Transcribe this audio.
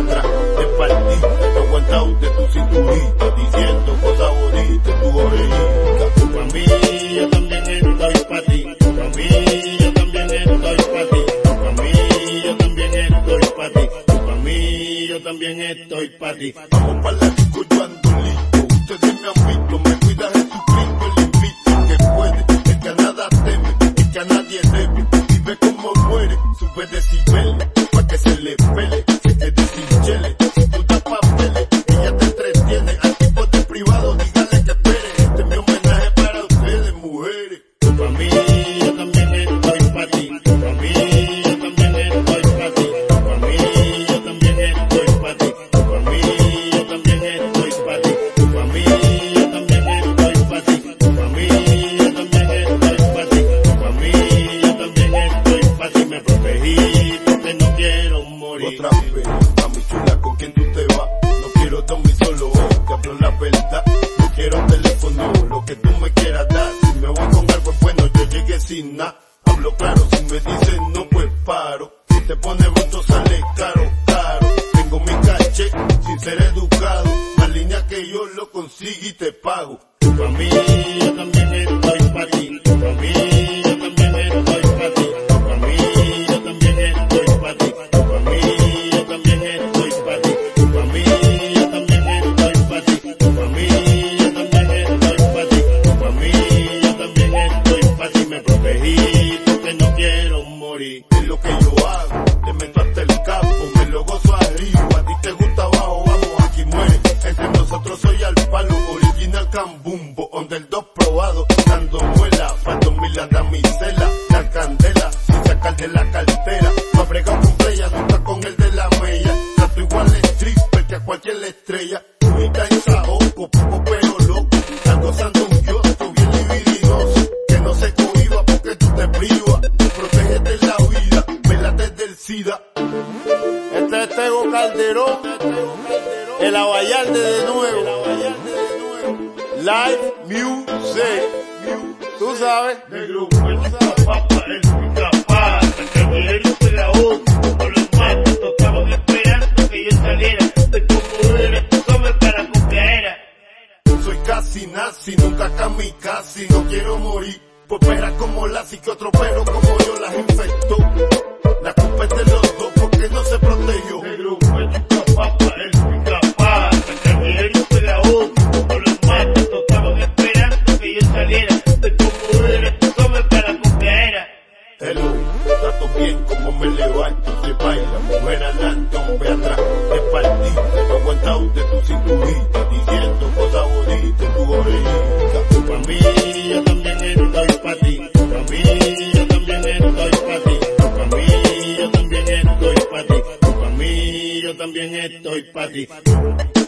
atrás te partiste, te aguantado de tu cinturita, diciendo cosas bonitas, tu orejita. Pa' mí yo también estoy pa' ti, pa' mí yo también estoy pa' ti, pa' mí yo también estoy pa' ti, pa' mí yo también estoy pa' ti. Vamos pa' la disco, yo ando listo, ustedes me han visto, me cuida Jesucristo, el invito, que puede, el que a nada teme, el que a nadie debe, y ve cómo muere, sube decibeles, pa' que se le pele, se quede sin chele, si tú das papeles, ella te entretiene, al tipo de privado, dígale que espere, este es mi homenaje para ustedes, mujeres. Pa' mí yo también estoy pa' ti, pa' mí yo también estoy pa' ti, pa' mí yo también estoy pa' ti, pa' mí yo también estoy pa' ti, pa' mí yo también estoy pa' ti, pa' mí yo también estoy pa' ti, pa' mí yo también estoy pa' ti. Me protegí porque no quiero morir. Otra vez, mami chula, ¿con quién tú te vas? No quiero dormir solo hoy, te hablo la verdad. No quiero teléfono, lo que tú me quieras dar. Si me voy con algo bueno, yo llegué sin nada. Hablo claro, si me dices no, pues paro. Si te pone bruto, sale caro, caro. Tengo mi caché, sin ser educado. Más línea que yo lo consigo y te pago. Pa' mí yo también estoy pa' ti, pa' mí yo también estoy pa' ti, pa' mí yo también estoy pa' ti, pa' mí yo también estoy pa' ti, pa' mí yo también estoy pa' ti, pa' mí yo también estoy pa' ti, pa' mí yo también estoy pa' ti. Me protegí porque no quiero morir. Es lo que yo hago, te meto hasta el campo, me lo gozo arriba, a ti te gusta abajo, vamos, aquí muere. Entre nosotros soy al palo, original Cambumbo, donde el dos probado, dando muela, pa' 2000 la damisela, la candela, sin sacar de la cartera, no brega con playa, no está con el de la mella, trato igual al stripper que a cualquier estrella, única en saoco, poco pero loco, está gozando un kiosco bien libidinoso, que no se cohiba porque tú te privas, protégete la vida, vélate del SIDA. Este es Tego Calderón, el Abayalde de nuevo, live music, tú sabes. Negro, el papá, el incapaz, el cartelero pegajoso, como los matos estaban esperando que yo saliera, de como eres, tú sabes para copiar. Soy casi nazi, nunca kamikaze, no quiero morir, por peras como Lassie, que otro pero como yo las infectó. La culpa es de los dos porque no se protegió. Negro, el papá, el incapaz, el cartelero pegajoso, como los matos estaban esperando que yo saliera, de como eres, tú sabes para copiar. Hello, trato bien como me levanto, se baila, mujer adelante, hombre atrás, te partiste, te aguantado de tu cinturita, diciendo cosas bonitas, tu orejita. Pa' mí yo también estoy pa' ti, pa' mí yo también estoy pa' ti, pa' mí yo también estoy pa' ti, pa' mí yo también estoy pa' ti.